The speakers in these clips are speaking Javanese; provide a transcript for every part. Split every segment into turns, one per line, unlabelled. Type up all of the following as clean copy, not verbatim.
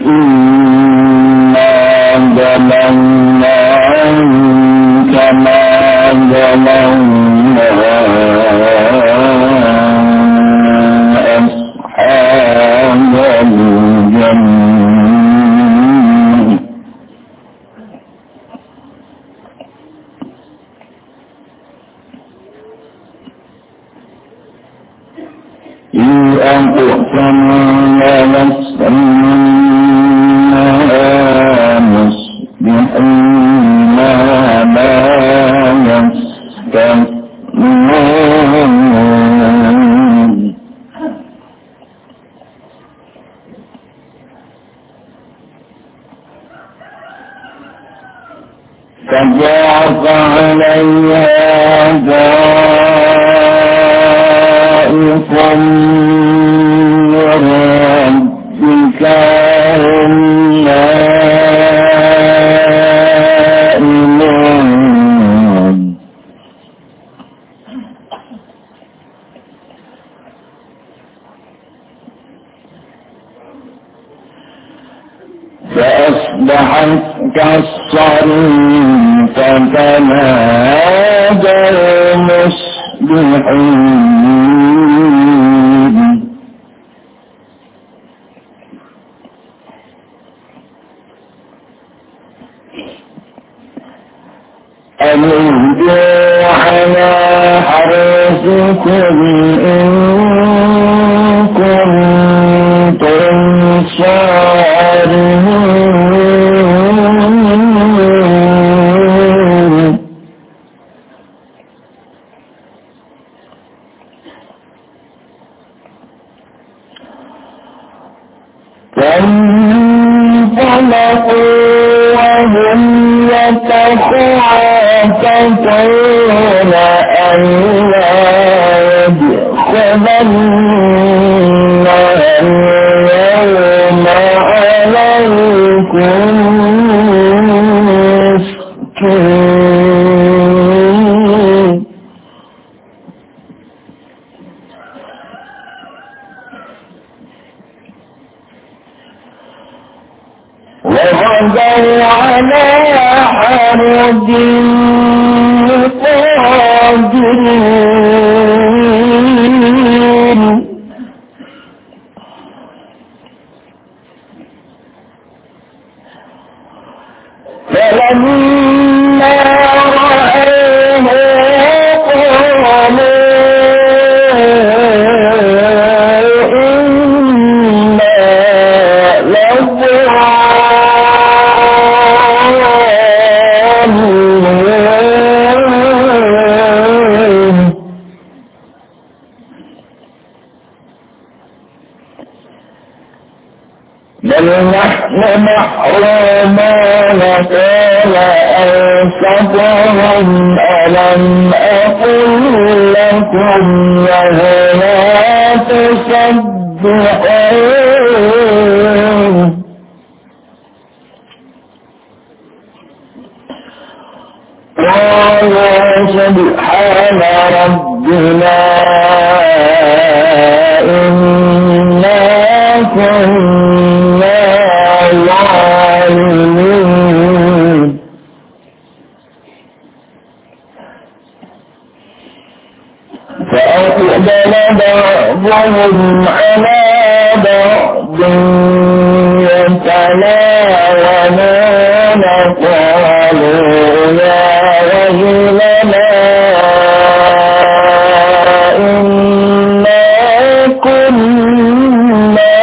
إنا ظلمناهم كما ظلمنا أصحاب الجنة إذ أقسمنا لنصرمها مصبحين لا يستثنون فجاءت عليها طائف من ربك هم نائمون فأصبحت كالصريم فتنادوا مصبحين أن اغدوا على حرثكم إن كنتم صارمين فانطلقوا وهم يتخافتون ألا يدخلنها اليوم عليكم مسكين وغدوا على حرد قادرين فلما رأوه قالوا إنا لضالون بل نحن محرومون قال أوسطهم ألم أقل لكم لولا تسبحون قالوا سبحان ربنا إنا كنا ظالمين فأقبل بعضهم على بعض يتلاومون قالوا يا ويلنا إنا كنا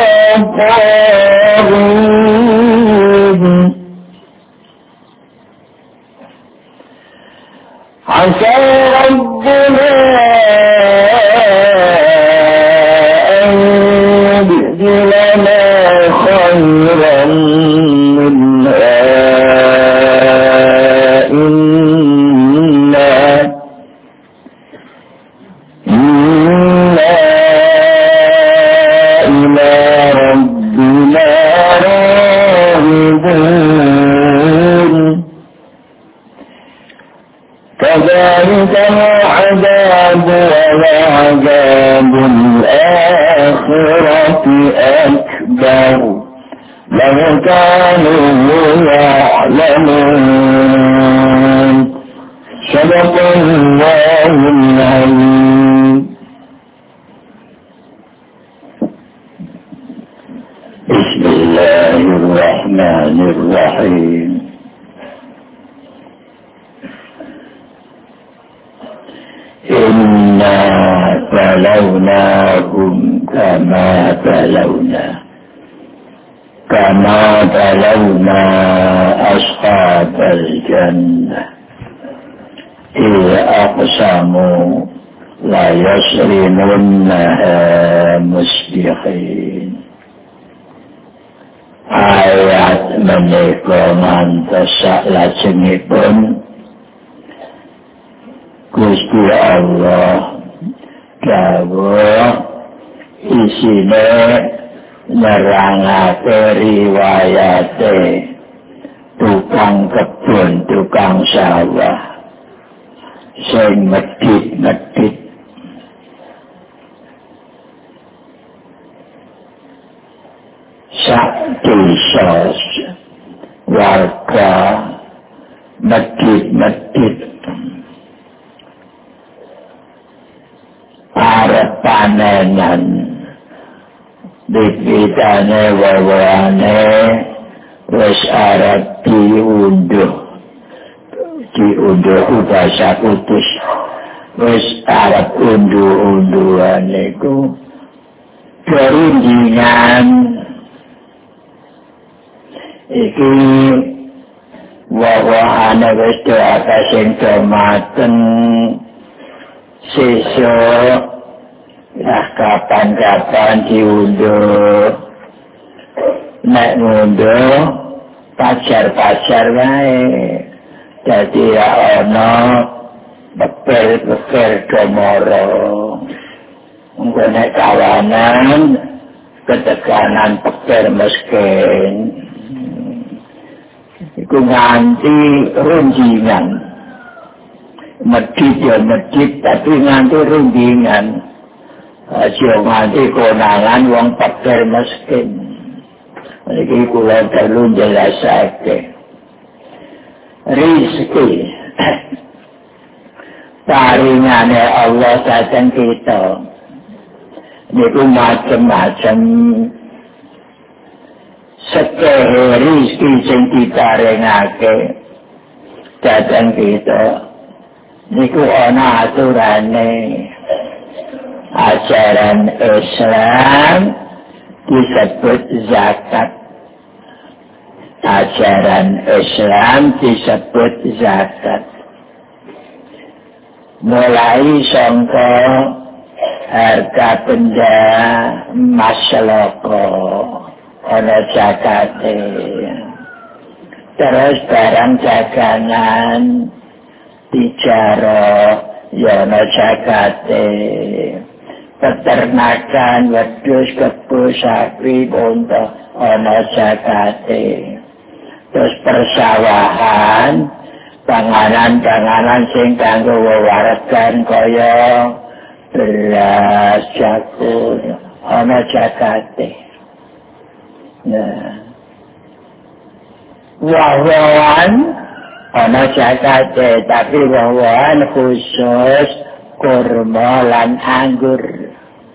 طاغين عسى ربنا أن يبدلنا خيرا منها إنا إلى ربنا راغبون كذلك العذاب ولعذاب الآخرة أكبر لو كانوا يعلمون صدق الله العظيم. بسم الله الرحمن الرحيم. إنا بلوناهم كما بلونا أصحاب الجنة إذ أقسموا ليصرمنها مصبحين. Ayat menika ngantos salajengipun Gusti Allah dawuh isine nerangake riwayate tukang kebun, tukang sawah sing medhit-medhit sak desa warga medhit-medhit arep panenan dipitane wawane wis arep diunduh bahasa Kudus wis arep unduh-unduhan niku kerundingan iki wawane wis doa sing domaten sesuk kapan-kapan diunduh nek ngunduh pacar-pacar wae dadi ra ana beker-beker domoro engko nek kawanan ketekanan peker miskin iku nganti runjingan medhit ya medhit tapi nganti rundingan aja nganti konangan wong peker miskin. Iki kula perlu jelasake rezeki paringane Allah dhateng kita niku macam-macam. Sekehe rezeki sing diparingake dhateng kita niku ana aturane. Ajaran Islam disebut zakat. Ajaran Islam disebut zakat. Mulai sangka harga benda emas loko ana zakate. Terus barang dagangan bicara ya ana zakate. Peternakan, wedhus, kebo, sapi, unta ana zakate. Terus persawahan, panganan-panganan sing kanggo wewargan kaya beras, jagung ana zakate. Nah, wawan ana zakate, tapi wawan khusus kurma lan anggur.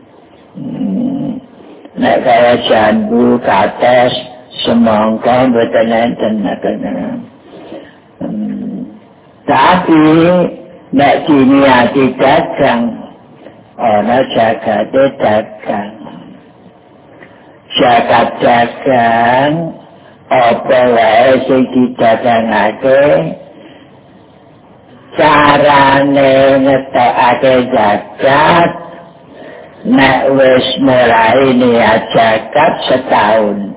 Nek kaya jambu, kates, semangka mboten enten. Tapi nek diniati dagang ana zakate dagang. Zakat dagang apa wae sing didagangake carane ngetokake zakat nek wis mulai niat zakat setahun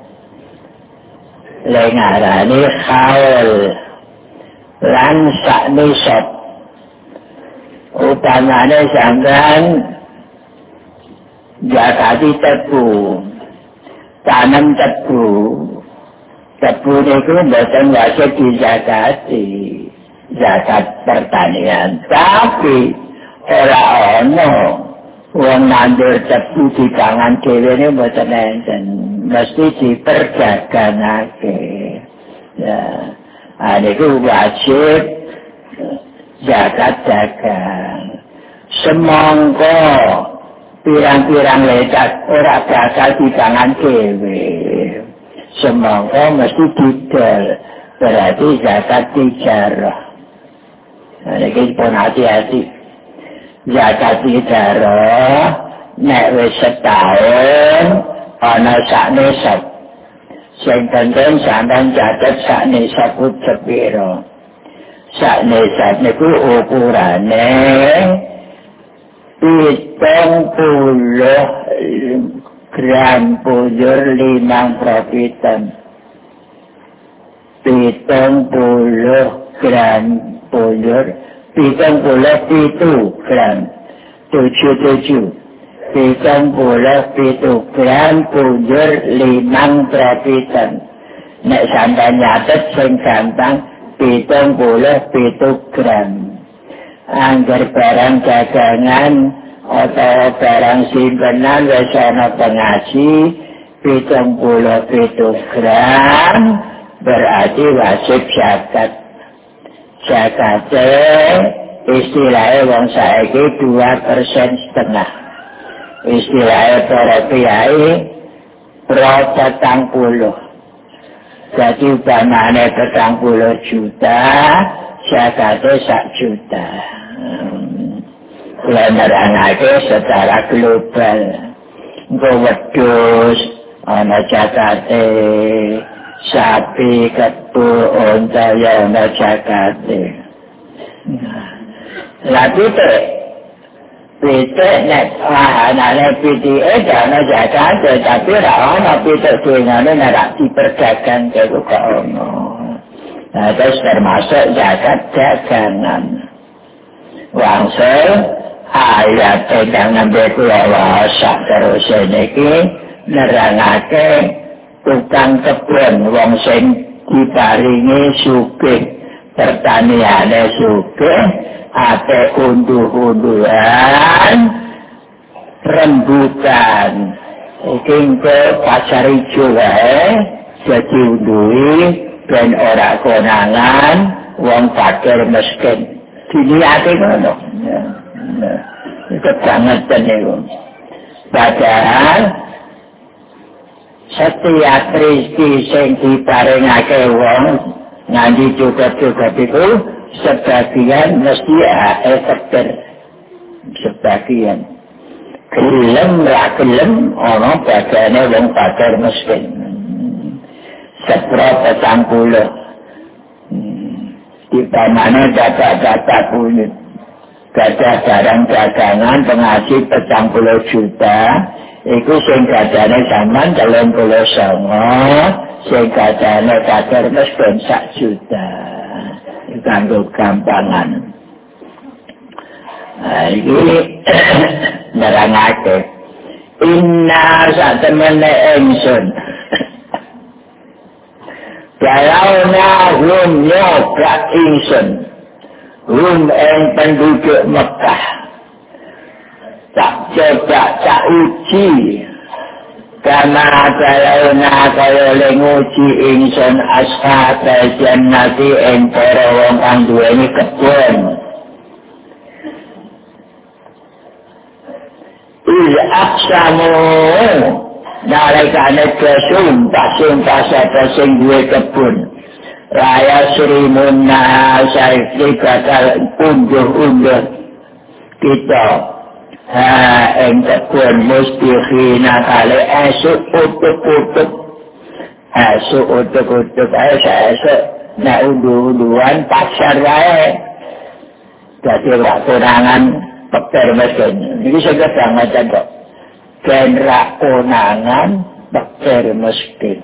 lengarani haul lan sak nisab utamane sampean zakati tebu tanam tebu niku mboten wajib dizakati zakat pertanian tapi ora ana Wong nandur tebu di tangan dhewe ne mboten enten, mesti diperdaganake. Ya, niku wajib zakat dagang. Semangka pirang-pirang lecat ora bakal di tangan dhewe. Semangka mesti didol, berarti zakat tijarah. Niki pun hati-hati. Zakat tijarah nek wis setahun ana sak nisab. Sing penting sampeyan catet sak nisab ku sepiro. Sak nisab niku ukurane 70 gram pujur 5 profitan. 70 gram pujur 77 gram 77 gram pujur 5 profitan. Nek sampeyan nyatet sing gampang 77 gram. Angger barang dagangan atau barang simpenan wis ana pengaji 77 gram berarti wajib zakat. Zakate istilahnya wong saiki 2,5%. Istilahnya para kiai pro 40. Jadi umpamane 40 juta, zakate 1 juta. Kula nerangake secara global. Engko wedhus ana zakate, sapi, kebu, unta ya ana zakate. Lah pitik nek anane pitike ana zakate, tapi ora ana pitik dhewe nek diperdagang karo ono. Nah, terus termasuk zakat dagangan. Wangsul ayat ingkang nembe kula wasak terus niki nerangake tukang kebun wong sing diparingi sugih pertaniane sugih ate unduh-unduhan rembukan iki ke pasar ijo wae dadi unduhi ben ora konangan wong fakir miskin diniate ngono ya itu sangat niku padahal setiap rezeki sing diparingake wong nganti cukup-cukup itu sebagian mesti efektif sebagian gelem ra gelem ana bagane wong fakir miskin seberapa 40 di mana data-data punya gada barang dagangan pengaji 40 juta iku sing gadane sampean 39 sing gadane fakir miskin 1 juta itu kanggo gampangan. Iki nerangake inna satemene ingsun Kalauna hum nyoba ingsun hum yang penduduk Mekah tak coba tak uji karena kalauna kaya lenguji ingsun ashab jannati ing para wong kang duweni kebon aksamu nalikane sumpah sapa sing duwe kebun raya srimuna saiki bakal unduh-unduh kita ing kebun mustikhina kali esuk utuk-utuk esuk nek unduh-unduhan pasar wae dadi ora kurangan fakir miskin iki sing kebangetan kok genrak konangan fakir miskin.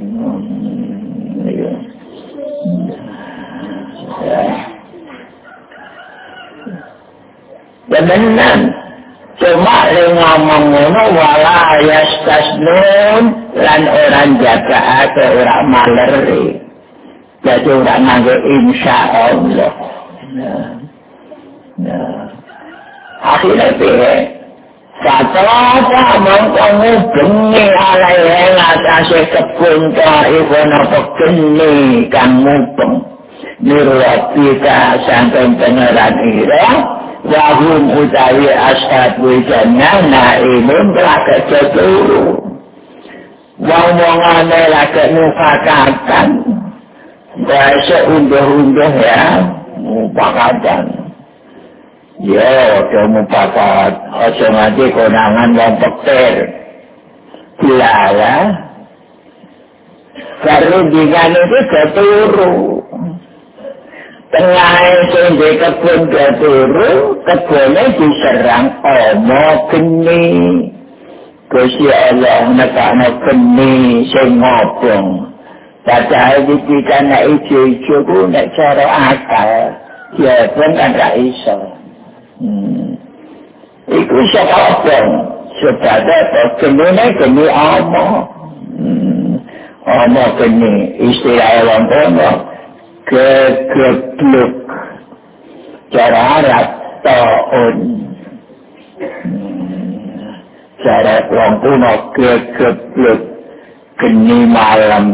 Beneran cuma ngomong ngono wala yastasnun lan orang jaga atau orang maleri jadi orang nganggo insyaallah. Akhirnya piye? Apa mongko bengi alai ing atase kebun ta iku napa geni kang mubeng nirwapika sampeyan pangeran ira wahum utawi ashabu jannah naimun lagek turu wong-wongane lagek mufakatan bahasa unduh-unduh ya mufakatan ya mufakat aja nganti konangan wong petir dilala karundingan itu keturu tengah sing di kebun keturu kebunnya diserang omo geni Gusti Allah nekakno geni sing ngobong padahal dikana ijo-ijo ku nek cara akal ya pun kan ra iso iku saka obong sebab geni omo omo geni istilah wong kono kegebluk cara Arab taun cara wong kuno kegebluk geni malam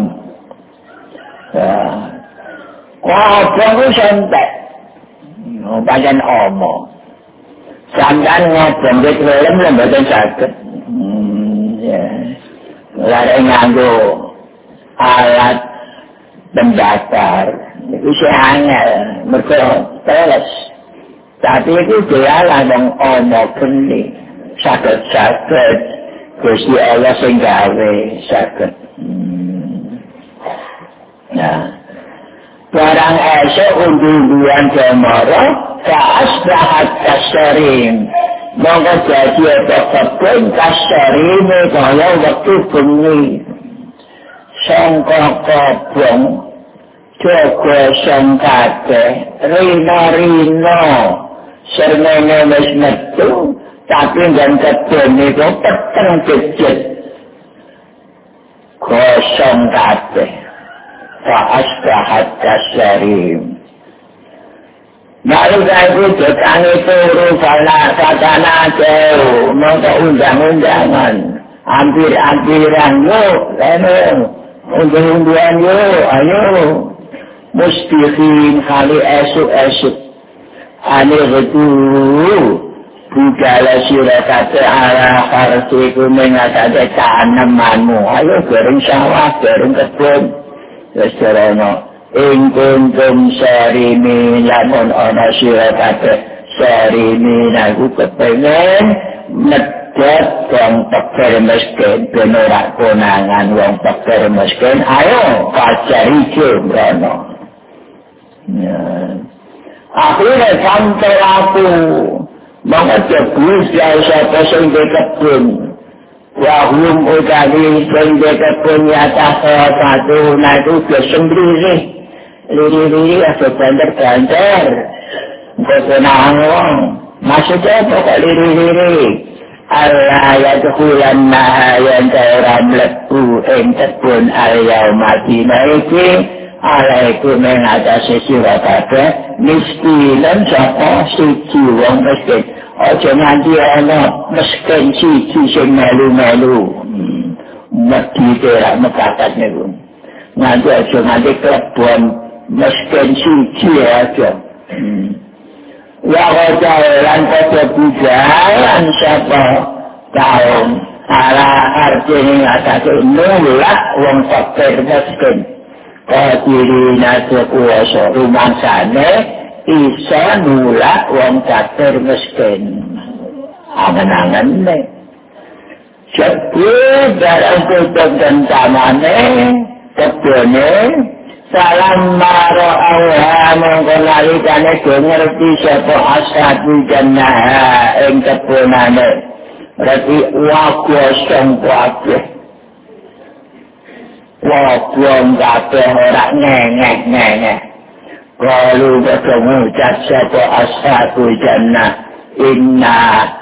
obong ku santai pancen omo sampeyan ngobong wit welem lho mboten saged lare nganggo alat pembatar itu sih angel mergo teles tapi itu dialah wong ana geni saged Gusti Allah sing gawe saged barang esok unduh-unduhan jamara kaasbahat kasarim mongko dadi kebun kasarim kaya wektu bengi sangka kobong jaga sangkate rina-rina sernene wis metu tapi ngan kebun iku peteng jejet kosong kabeh Fa'asbahat kasarim Lalu aku jekangi turu Fakana jauh Maka undang-undangan Hampir-hampiran yuk Undang-undangan yuk Ayo Mustifin kali esuk-esuk Aneh itu Budala sirakate ala Farsiku mengatasi tanamanmu Ayo gerung sawah, gerung kebun Restoran ingkung sarimi lamun ana sira kabeh sarimi aku kepengen medhot wong peker miskin ben ora konangan wong peker miskin ayo kacari jemrono akhirnya sampai aku mengajar bus yang siapa sing kebun wahum utawi sing kebun atas satu nah itu sendiri liri-liri atau banter-banter kesenangan wong maksudnya pokok liri-liri Allah yadkhulan nahayan daerah melebu ing kebun al-yawmadina iki alaikum yang atas sirah kabeh miskinan sapa siji wong miskin aja nganti ana miskin siji sing melu-melu mati terak mekatat niku nganti aja nganti kebun miskin siji aja ya wajalan pada bujalan siapa tahun ala artinya atas nulak wong fakir miskin Qadirina sekuasa rumah sana isa nulak wong fakir miskin angan-angan nih sebut dalam kutub dan tamane kebune salam maro Allah mengkonalikane ngerti siapa ashabu jannah ing kebunane berarti wakosong kabeh wong kabeh ora ngengeh kalau ketemu ucap siapa ashabu jannah inna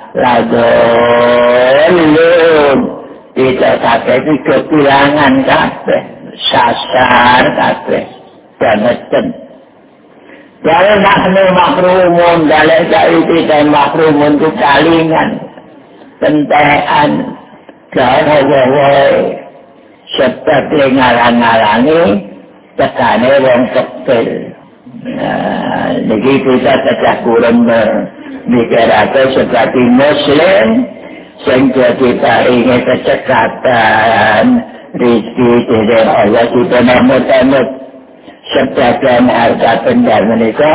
ladolun kita kabeh itu kekurangan kabeh sasar kabeh baneten kalau nahnu makrumun dalek saiki kita makrumun itu kalingan kentekan gawe-gawe sebab ngalang-ngalangi tekane wong kecil. Niki kita cecah kurang mikirake seperti muslim sing dadi paringe kecekatan rezeki dari Allah kita namut-namut sebagian harta benda menika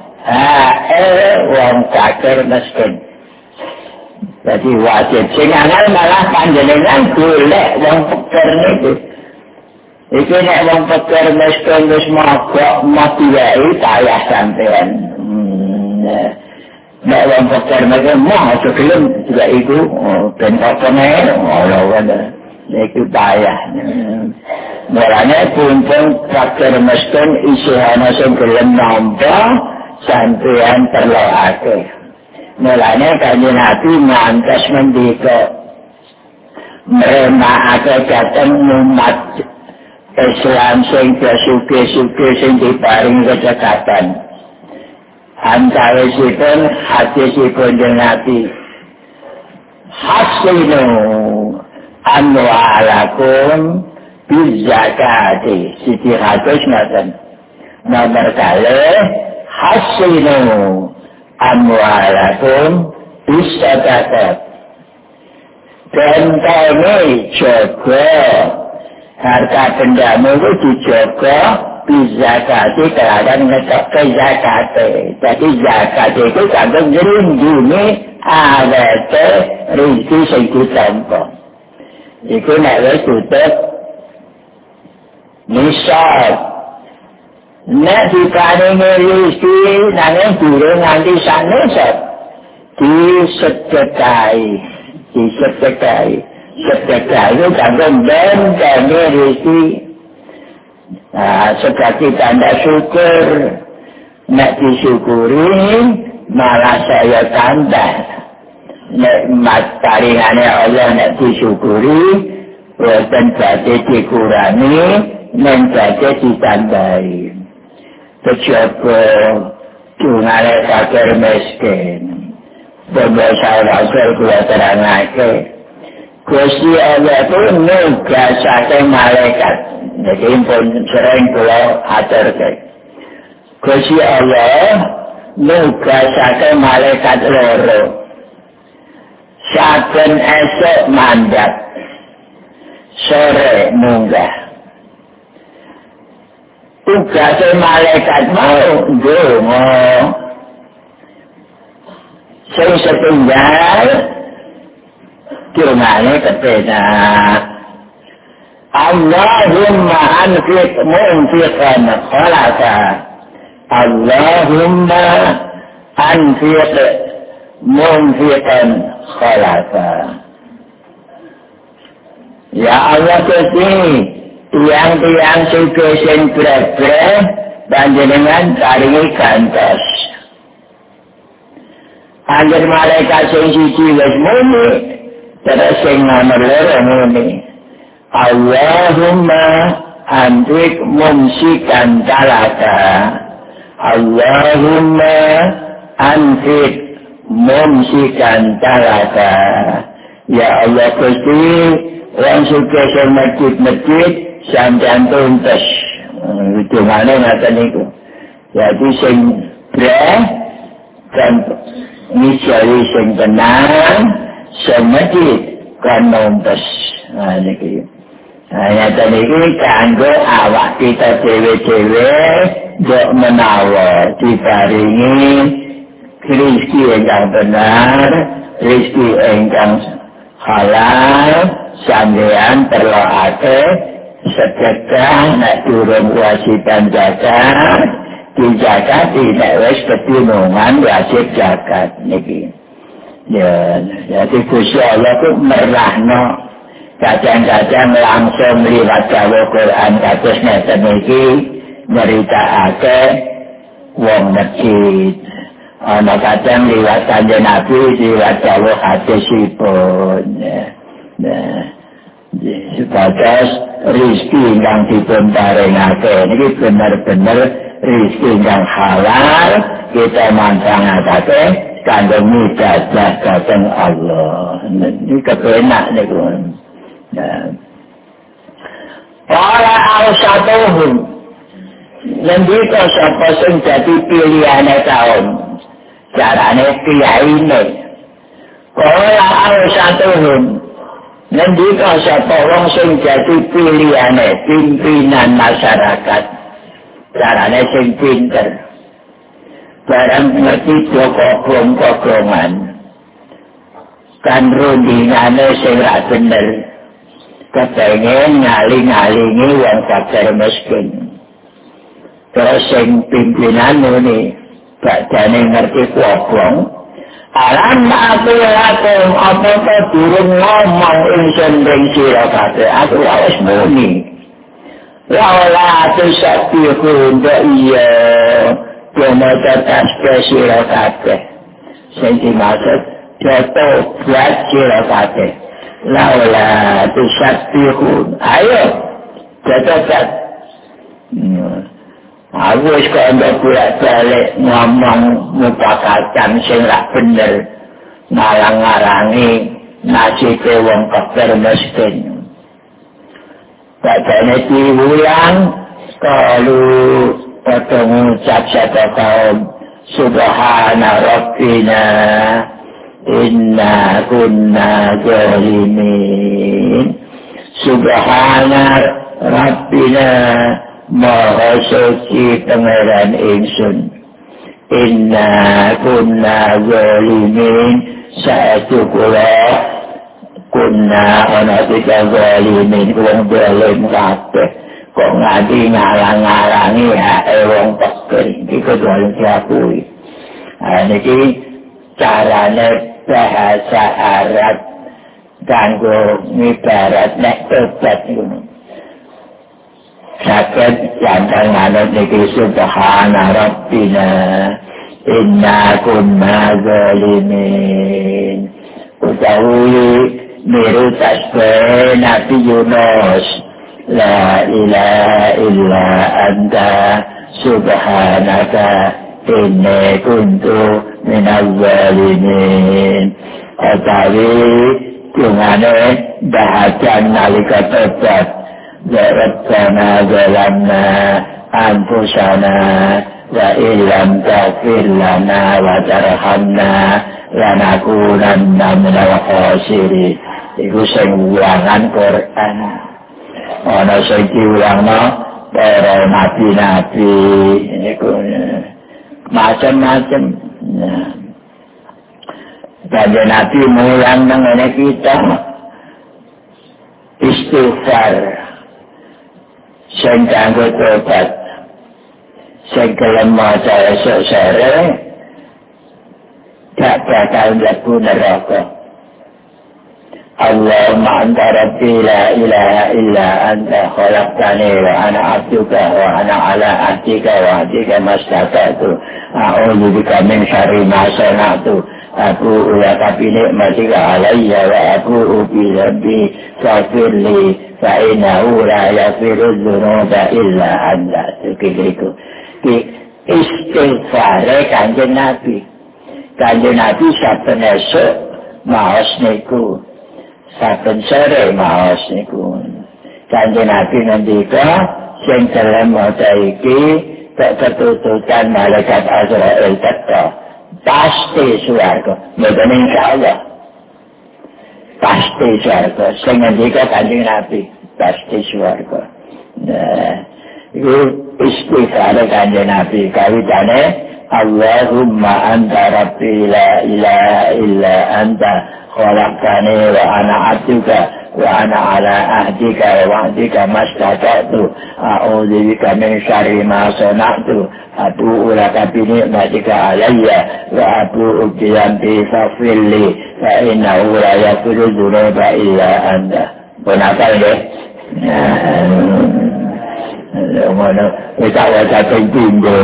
wong fakir miskin. Jadi wajib sing angel malah panjenengan golek wong fakir niku. Iki nek wong fakir miskin wis mogok mati wae payah sampean. Nek wong fakir mesti mau gelem juga iku ben katene ora iku payah. Mulane pun fakir miskin isih ana sing gelem nampa sampean terlokake. Mulane Kanjeng Nabi ngantos mendika merenakake dhateng umat Islam sing suke-suke sing diparing kecekatan. Antawisipun hadisipun Kanjeng Nabi hasinu amwalakum bizakati. Siti hadis ngaten. Nomor kalih hasinu amwalakum bisakat. Bentene jaga harta bendamu itu dijaga bizakati keladan ngetokke zakate. Jadi zakat itu kanggo nglindungi awake rezeki sing ditampa. Iku nek wis tutup nisab. Nek diparingi rezeki nanging durung nganti sak nisab disedekahi. Sedekah itu kanggo benteni rezeki. Sebagai tanda syukur, nek disyukuri malah saya tambah. Nikmat paringane Allah nek disyukuri, boten badhe dikurangi, nek badhe ditambahi. Kejaba dungane fakir miskin. Bangsa-bangsa kula terangake. Gusti Allah itu nugasake malaikat. Jadi pun sering kula aturke. Gusti Allah nugasake malaikat loro. Saben esuk mandhat. Sore munggah. Tugase malaikat mau ndonga. Sing setunggal dungane kepenak. Allahumma anfiq munfiqan khalaqa. Allahumma anfiq munfiqan khalaqa. Ya Allah Gusti, tiang-tiang suke sing breh-breh panjenengan paringi gantos. Anggere malaikat sing siji wis muni, terus sing nomor loro muni. Allahumma anfiq mumsikan talaka. Allahumma anfiq mumsikan talaka. Ya Allah Gusti, wong sugih sing masjid-masjid sampeyan tuntes. Dungane ngaten niku. Jadi sing breh dan misali sing tenang, sing masjid kan nontes. Niki. Nyata niki kanggo awak kita dhewe-dhewe mbok menawa diparingi rezeki ingkang benar, rezeki ingkang halal, sampeyan perlokake sedekah nek durung kewajiban zakat, dizakat nek wis ketinungan wajib zakat niki. Ya, jadi Gusti Allah ku merahno kadang-kadang langsung liwat jawa Quran kados ngeten iki nyeritakake wong masjid. Ana kadang liwat Kanjeng Nabi liwat jawa hadisipun. Sebatas rezeki yang dipun paringake niki bener-bener rezeki yang halal kita manfaatake kandung ibadah datang Allah. Ini kepenak nih kawan. Para awsatuhum ngendika sapa sing dadi pilihane kaum. Carane kiyaine. Para awsatuhum ngendika sapa wong sing dadi pilihane pimpinan masyarakat. Carane sing pinter. Barang ngerti kogong-kogongan. Kan rundingane sing ra bener. Kepengen ngaling-alingi wong fakir miskin. Terus sing pimpinan ini badane ngerti kogong. Alam ma'atulakum apa-apa durung ngomong ingsun ring sira kabeh aku wis muni. Wala tusabihu iya Kena tetas ke sira kabeh. Sing dimaksud jatuh buat sira kabeh. Laula tusabbihun. Ayo tetas. Aku wis kandha bolak-balik ngomong mupakatan sing ra bener. Ngalang-ngalangi nasibe wong fakir miskin. Padane diulang kalau pada mengucap satu kaum Subhana Rabbina Inna kunna zalimin. Subhana Rabbina Maha suci pangeran ingsun. Inna kunna zalimin. Satu kula kunna ana tiga zalimin. Kurang zalim kabeh. Kok nganti ngalang-ngalangi hae wong fakir iki kudu diakui. Niki carane bahasa Arab kanggo ngibarat nek tobat ngono. Saged jantan manut niki subhana rabbina inna kunna zalimin. Utawi miru tasbih Nabi Yunus. La ilaha illa anta subhanaka inni kuntu minaz zalimin. Utawi kungane bahagian nalika tobat. Rabbana zalamna anfusana wa illam taghfir lana wa tarhamna lanakunanna minal khasirin. Iku sing wulangan Quran. Ana sing diulangno para nabi-nabi niku macam-macam. Kanjeng Nabi mulang nang ngene kita istighfar sing kanggo tobat sing gelem maca esuk-sore gak bakal mlebu neraka. Allahumma anta rabbi la ilaha illa anta khalaqtani wa ana abduka wa ana ala ahdika wa ahdika mastata'tu a'udzu bika min syarri ma sana'tu aku laka bi ni'matika alayya wa aku bi rabbi faghfirli fa innahu la yaghfiru dzunuba illa anta. Iku istighfar Kanjeng Nabi. Kanjeng Nabi saben esuk maos niku saben sore maos niku. Kanjeng Nabi ngendika sing gelem maca iki tak ketututan malaikat Azrail teka pasti swarga. Mboten insyaallah. Pasti swarga. Sing ngendika Kanjeng Nabi pasti swarga. Nah, iku istighfar Kanjeng Nabi kawitane Allahumma anta rabbi la ilaha illa anta khalaqtani wa ana abduka wa ana ala ahdika wa ahdika mastata'tu a'udzu bika min syarri ma sana'tu atu'u laka bi ni'matika alayya wa atu'u bi dhanbi faghfirli fa innahu la yaghfiru dzunuba illa anta. Punapa nggih? Ngono kita waca pindho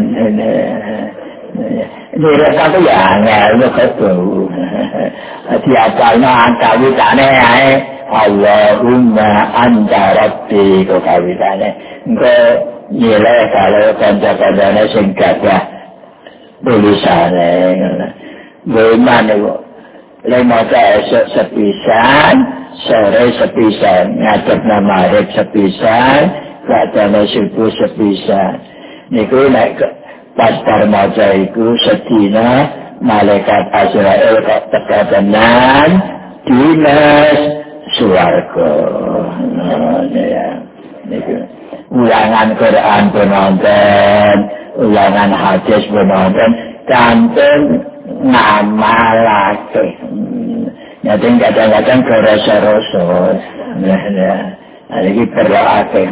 ini rasa ya angel ketemu diapalno kawitane ae Allahumma anta rabbi kok kawitane engko nyeleh kalau kanca-kancane sing gagah tulisane Gimana kok? Lima esok sepisan, sore sepisan, ngadep nama Arif sepisan, katanya subuh sepisan. Niku naik pas maca iku sedina malaikat Azrail kok teka tenan dinas swarga. Ya. Niku ulangan Quran penonton, ulangan hadis penonton, kantun ngamalake. Nanti kadang-kadang kerasa-rasa. Nah, ini berdoake.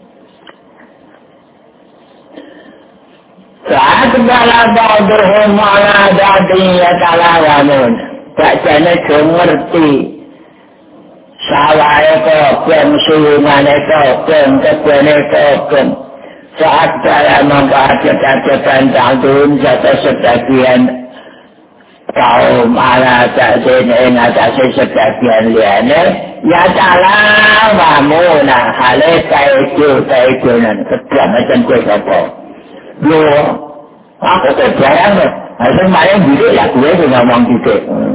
Saat bala ba'duhum ala ba'din yatalawamun. Tak jane ngerti. Sawahe kobong, sulungane kobong, kebene kobong. Saat dalam membaca-bacakan tanggung jatuh sebagian kaum ala ta'zin ing atase sebagian liyane ya talawamun hale kaidu-kaidunan kedua macam kowe apa. Yo, aku tuh jarang loh. Asal main gitu lah, gue tuh ngomong gitu.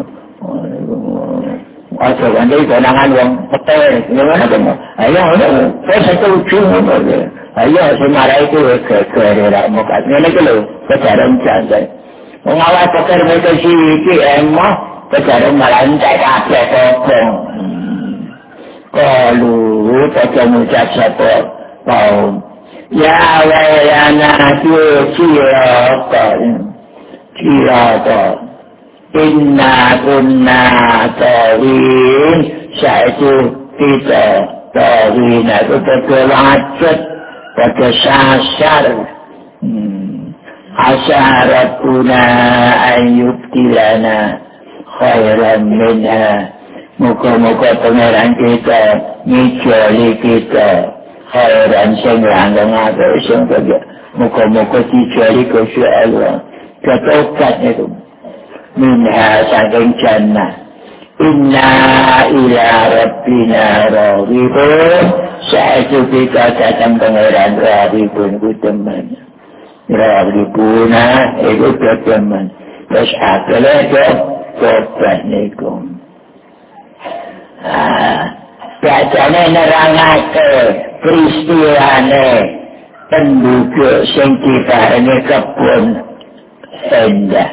Asal nanti konangan uang petai, gimana kamu? Ayo, saya satu ujung aja. Ayo, semarah itu ke muka. Ini kalau kejaran jangan. Mengawal peker mereka sih, emang kejaran melantai kafe kokong. Kalau kita mengucap satu kaum. Ya wailana cilaka inna kunna tawin saitu kita tawin itu terlacut pada sasar asaratuna ayyubtilana khairan minha muka-muka pengeran kita ngijoli kita khairan sing langgeng apa sing kerja muka-muka dijali Gusti Allah ketokat itu minha saking jannah inna ila rabbina raghibun saestu kita datang pengeran raghibun ku teman raghibuna itu teman terus akhirnya ketokat niku bacane nerangake peristiwane penduduk sing dibarenge kebun endah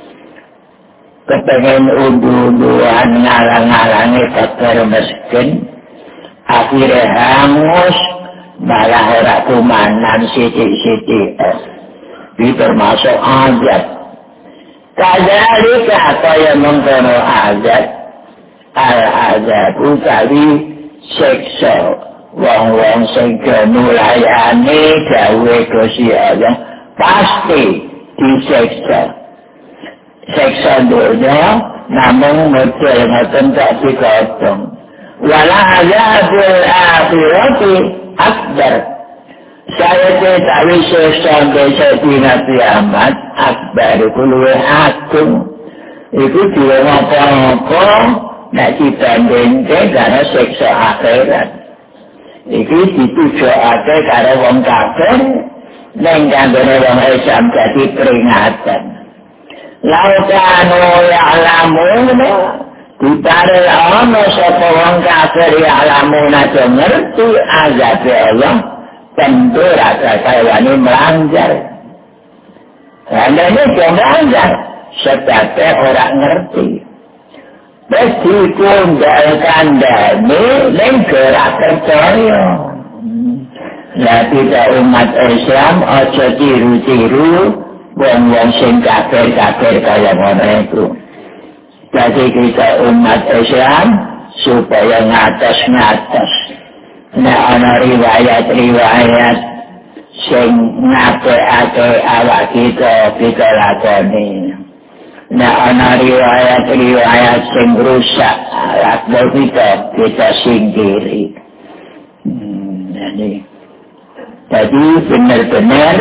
kepengen undu-unduan ngalang-ngalangi fakir miskin akhirnya hangus malah ora kumanan sithik-sithik iki termasuk azab kadhalika kaya mengkono azab al-azab utawi siksa wong-wong sing mulayane gawe Gusti Allah pasti disiksa. Siksa dunia namun model ngoten tak dikotong. Wala azabul akhirati akbar. Saya tahu siksa dina kiamat akbar iku luwih agung. Iku dhewe apa-apa nek dibandingke karo siksa akhirat. Iki ditujokake karo wong kafir ning kanggone wong Islam dadi peringatan. Laukanu ya'lamuna diparel ana sapa wong kafir ya'lamuna ngerti azab Allah tentu rasa kawani melanggar. Karena ini melanggar sebabnya orang ngerti. Meskipun dalkan dani gerak percaya. Lah kita umat Islam aja tiru-tiru wong-wong sing kafir-kafir kaya ngono itu. Jadi kita umat Islam supaya ngatas-ngatas. Nek ana riwayat-riwayat sing ngapekake awak kita lakoni. Nek ana riwayat-riwayat sing rusak akal kita singkiri. Jadi benar-benar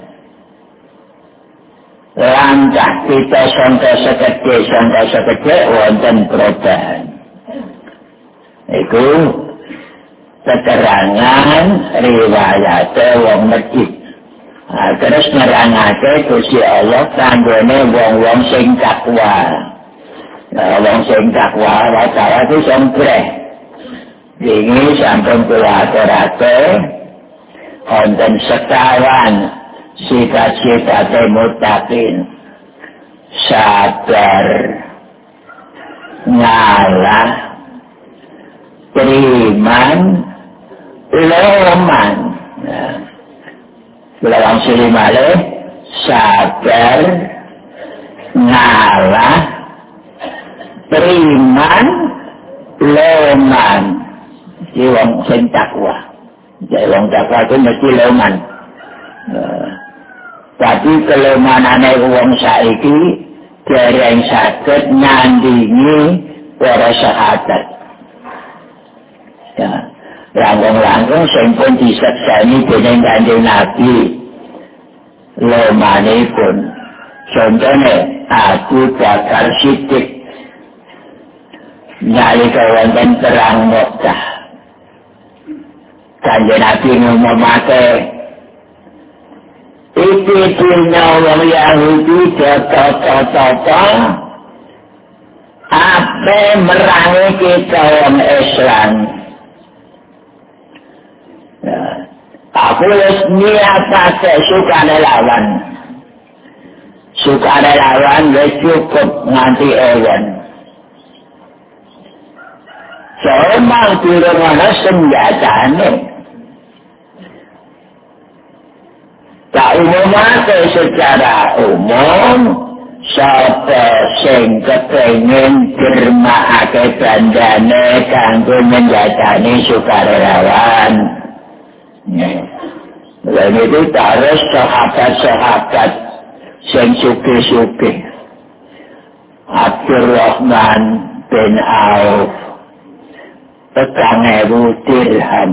langkah kita sangka sekecil wonten perubahan. Itu keterangan riwayat wong masjid. Terus nerangake Gusti Allah kanggone wong-wong sing takwa. Wong sing takwa wae itu sempre. Ini sampun kula aturake wonten sekawan cita-cita muttaqin. Sabar, ngalah, beriman, loman. Belawang sili malih, sabar, ngalah, beriman, loman. Iki wong sing takwa. Jadi wong takwa itu mesti loman. Tapi kelomanane wong saiki dereng saged nandingi para sahabat. Ya, langkung-langkung sing pun disekseni dening Kanjeng Nabi lomanipun. Contohnya Abu Bakar Siddiq nalika wonten perang Mu'tah. Kanjeng Nabi ngumumake iki dina wong Yahudi toto-toto ape merangi kita wong Islam. Aku wis niatake sukane lawan. Sukane lawan wis cukup nganti ewen. Soal dirungono senjatane. Tak umumake secara umum sapa sing kepengin dirmakake bandane kanggo menjatani sukarelawan. Dan itu harus sahabat-sahabat sing sugih-sugih. Abdurrahman bin Auf 4.000 dirham.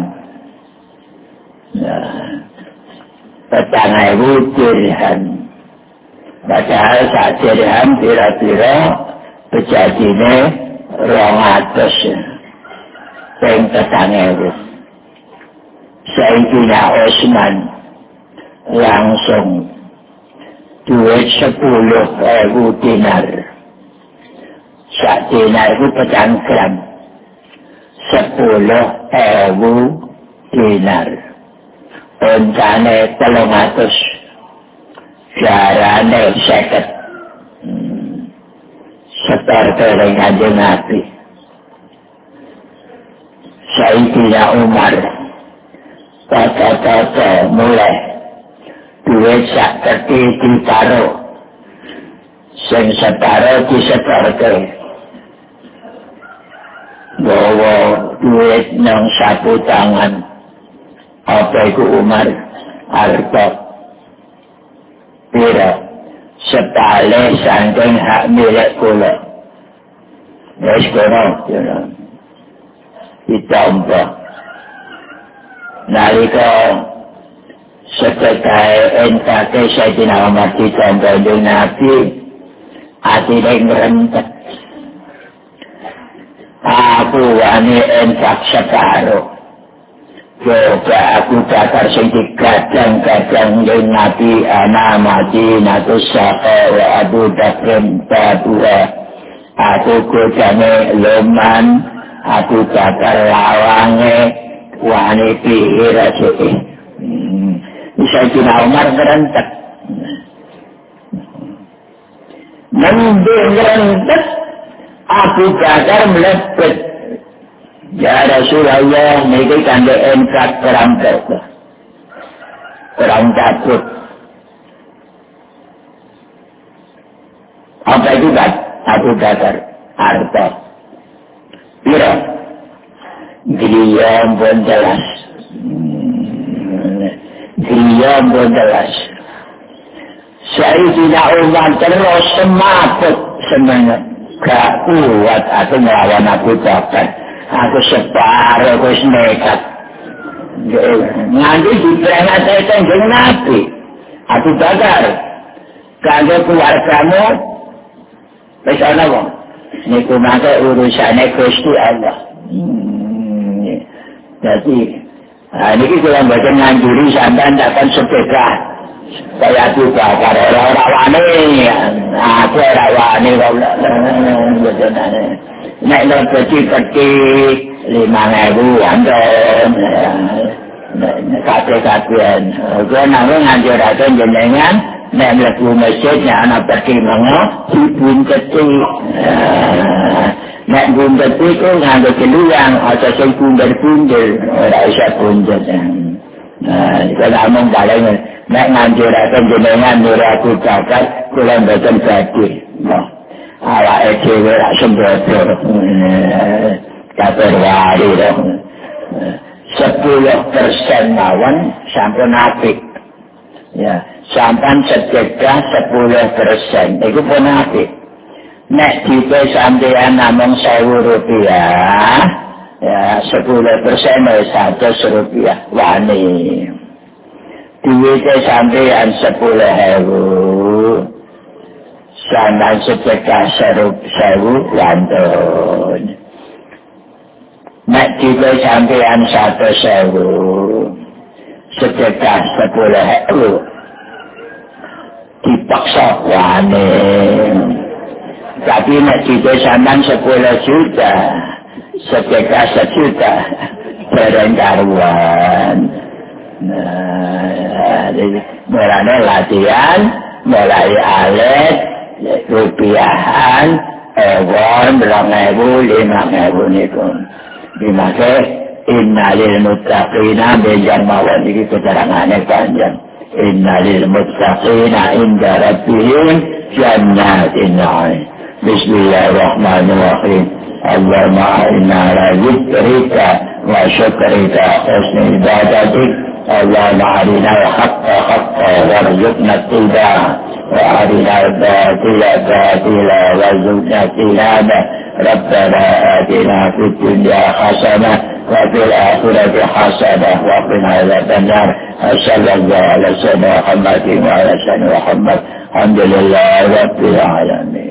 4.000 dirham. Padahal sak dirham kira-kira bejadine 200 ping 4.000. Sayyidina Utsman langsung duit 10.000 dinar. Sak dinar itu 4 gram. 10.000 dinar. Untane 300. Jarane 50. Seperti dengan Kanjeng Nabi. Sayyidina Umar toto-toto mulai duit sak keti ditaruh sing separuh disetorke bawa duit nang sapu tangan apa iku Umar harta pira sepale saking hak milik kula wis kono ditampa nalika setelah entake Sayyidina Umar ditampa Kanjeng Nabi atine ngrentet aku wani entak separuh coba aku bakar sing digadang-gadang Kanjeng Nabi ana Madinatus Safa wa Abu Bakrin Badura aku godane loman aku bakar lawange wani pihir aja Sayyidina Umar ngerentek ngerentek Abu Bakar melebet ya Rasulullah ini kandai engkak perang takut apa itu kan Abu Bakar harta pira Griya bondelas. Sayyidina Umar terus semaput semangat. Gak kuat aku melawan Abu Bakar. Aku separuh wis nekat. Nganti diperingatkan Kanjeng Nabi. Abu Bakar, kanggo keluargamu wis ana wong. Niku mangke urusane Gusti Allah. Jadi, ini kita baca nganjuri sampai takkan sepeda. Saya juga kalau orang wani, aku orang wani kalau nek lo kecil-kecil 5.000 anton, kate-katean. Kalau nanti ngajarin jenengan, nek mlebu masjidnya anak pergi mengo, sibun kecil. Nek bunder itu nganggo keluang, atau sing bunder-bunder, ora usah bunder. Kalau among paling nek nganjuraken jenengan nuraku bakat kula mboten badhe. Awake dhewe ra sembodo. Kabar wari dong. 10% mawon sampun apik. Ya, sampan sedekah 10%. Iku pun apik. Nek dipe sampeyan namung 1.000 rupiah, ya 10% Rp100 wani. Dipe sampeyan 10.000, sampan sedekah 1.000 wantun. Nek dipe sampeyan 100.000, sedekah 10.000, dipaksa wani. Tapi nek kita sampean 10 juta, sedekah 1 juta, bareng karuan. Mulai latihan, mulai alit, rupiahan, ewon, 2.000, 5.000 niku. Dimaksud innalil muttaqina benjang mawon iki keterangane panjang. Innalil muttaqina inda rabbihim jannatin na'im. Bismillahirrahmanirrahim. Allahumma inna ala zikrika wa syukrika husni ibadatik. Allahumma arina al-haqqa haqqa warzuqna ittiba'ah wa arina al-batila batila warzuqna ijtinabah. Rabbana atina fid dunya hasanah wa fil akhirati hasanah wa qina adzabannar. Sallallahu alaihi wasallam Muhammadin wa ala alihi Muhammad. Alhamdulillahi rabbil alamin.